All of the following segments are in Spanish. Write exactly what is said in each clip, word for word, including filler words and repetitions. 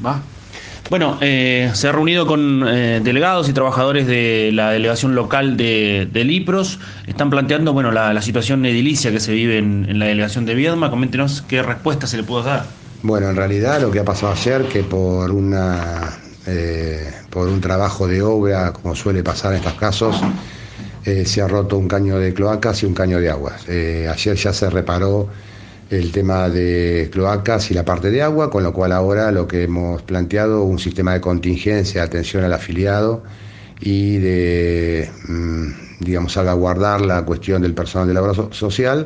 Va. Bueno, eh, se ha reunido con eh, delegados y trabajadores de la delegación local de, de Lipros. Están planteando, bueno, la, la situación edilicia que se vive en, en la delegación de Viedma. Coméntenos qué respuesta se le pudo dar. Bueno, en realidad lo que ha pasado ayer, que por una eh, por un trabajo de obra, como suele pasar en estos casos, eh, se ha roto un caño de cloacas y un caño de aguas. Eh, ayer ya se reparó el tema de cloacas y la parte de agua, con lo cual ahora lo que hemos planteado, un sistema de contingencia, atención al afiliado y de, mmm, digamos, salvaguardar la cuestión del personal de la obra so- social,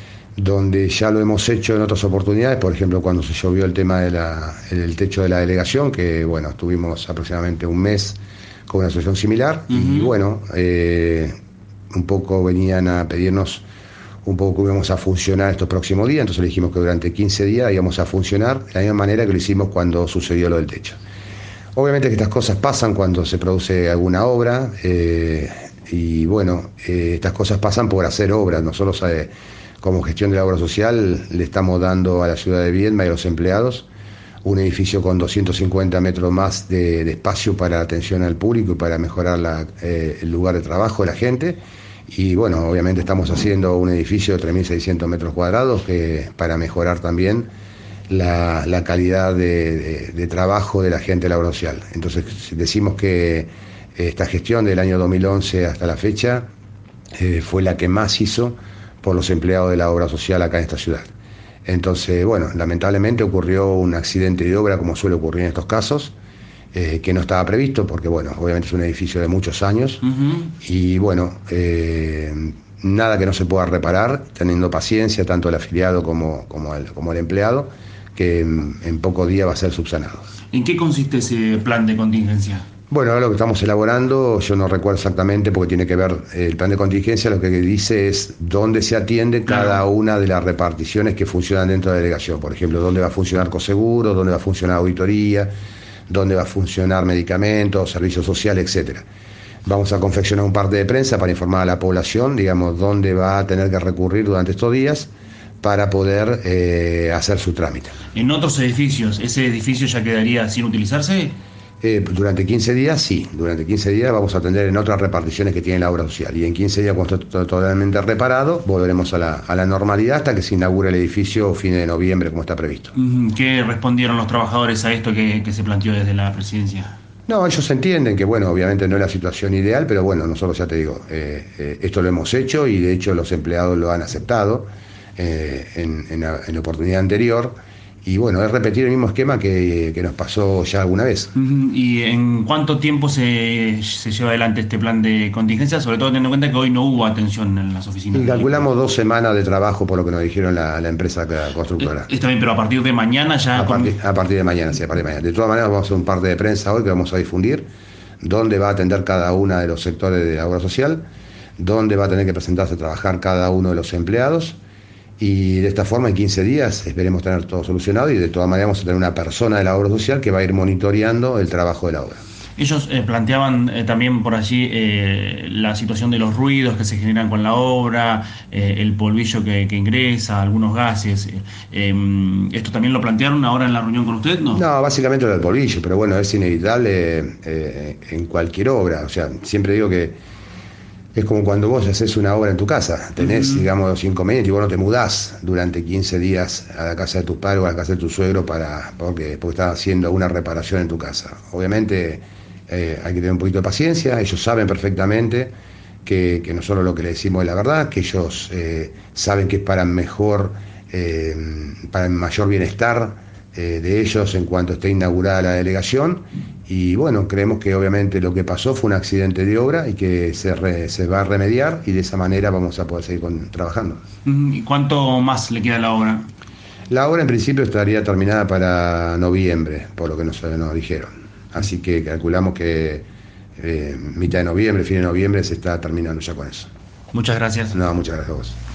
donde ya lo hemos hecho en otras oportunidades, por ejemplo, cuando se llovió el tema del techo de la delegación, que bueno, estuvimos aproximadamente un mes con una situación similar, uh-huh. y bueno, eh, un poco venían a pedirnos un poco cómo íbamos a funcionar estos próximos días, entonces le dijimos que durante quince días íbamos a funcionar de la misma manera que lo hicimos cuando sucedió lo del techo. Obviamente que estas cosas pasan cuando se produce alguna obra, eh, y bueno, eh, estas cosas pasan por hacer obras. Nosotros eh, como gestión de la obra social le estamos dando a la ciudad de Viedma y a los empleados un edificio con doscientos cincuenta metros más de, de espacio para atención al público y para mejorar la, eh, el lugar de trabajo de la gente. Y bueno, obviamente estamos haciendo un edificio de tres mil seiscientos metros cuadrados que, para mejorar también la, la calidad de, de, de trabajo de la gente de la obra social. Entonces decimos que esta gestión del año dos mil once hasta la fecha eh, fue la que más hizo por los empleados de la obra social acá en esta ciudad. Entonces, bueno, lamentablemente ocurrió un accidente de obra, como suele ocurrir en estos casos, eh, que no estaba previsto, porque bueno, obviamente es un edificio de muchos años, uh-huh. y bueno, eh, nada que no se pueda reparar, teniendo paciencia, tanto el afiliado como, como, el, como el empleado, que en, en pocos días va a ser subsanado. ¿En qué consiste ese plan de contingencia? Bueno, ahora lo que estamos elaborando, yo no recuerdo exactamente porque tiene que ver, el plan de contingencia lo que dice es dónde se atiende cada claro. una de las reparticiones que funcionan dentro de la delegación. Por ejemplo, dónde va a funcionar coseguro, dónde va a funcionar auditoría, dónde va a funcionar medicamentos, servicios sociales, etcétera. Vamos a confeccionar un parte de prensa para informar a la población, digamos, dónde va a tener que recurrir durante estos días para poder eh, hacer su trámite. ¿En otros edificios, ese edificio ya quedaría sin utilizarse? Eh, durante quince días, sí. Durante quince días vamos a atender en otras reparticiones que tiene la obra social. Y en quince días, cuando esté totalmente reparado, volveremos a la, a la normalidad hasta que se inaugure el edificio a fines de noviembre, como está previsto. ¿Qué respondieron los trabajadores a esto que, que se planteó desde la presidencia? No, ellos entienden que, bueno, obviamente no es la situación ideal, pero bueno, nosotros ya te digo, eh, eh, esto lo hemos hecho y de hecho los empleados lo han aceptado eh, en, en, la, en la oportunidad anterior. Y bueno, es repetir el mismo esquema que, que nos pasó ya alguna vez. ¿Y en cuánto tiempo se, se lleva adelante este plan de contingencia? Sobre todo teniendo en cuenta que hoy no hubo atención en las oficinas. Y calculamos dos semanas de trabajo por lo que nos dijeron la, la empresa constructora. Está bien, pero a partir de mañana ya... A, con... partir, a partir de mañana, sí, a partir de mañana. De todas maneras vamos a hacer un parte de prensa hoy que vamos a difundir, dónde va a atender cada uno de los sectores de la obra social, dónde va a tener que presentarse a trabajar cada uno de los empleados. Y de esta forma en quince días esperemos tener todo solucionado y de todas maneras vamos a tener una persona de la obra social que va a ir monitoreando el trabajo de la obra. Ellos eh, planteaban eh, también por allí eh, la situación de los ruidos que se generan con la obra, eh, el polvillo que, que ingresa, algunos gases. Eh, eh, ¿Esto también lo plantearon ahora en la reunión con usted? No, no básicamente lo del polvillo, pero bueno, es inevitable eh, en cualquier obra. O sea, siempre digo que es como cuando vos haces una obra en tu casa, tenés, uh-huh. digamos, los inconvenientes y vos no te mudás durante quince días a la casa de tus padres o a la casa de tu suegro para, porque, porque estás haciendo una reparación en tu casa. Obviamente eh, hay que tener un poquito de paciencia, ellos saben perfectamente que, que nosotros lo que le decimos es la verdad, que ellos eh, saben que es para mejor, eh, para el mayor bienestar eh, de ellos en cuanto esté inaugurada la delegación. Y bueno, creemos que obviamente lo que pasó fue un accidente de obra y que se, re, se va a remediar y de esa manera vamos a poder seguir con, trabajando. ¿Y cuánto más le queda a la obra? La obra en principio estaría terminada para noviembre, por lo que nos, nos dijeron. Así que calculamos que eh, mitad de noviembre, fin de noviembre se está terminando ya con eso. Muchas gracias. No, muchas gracias a vos.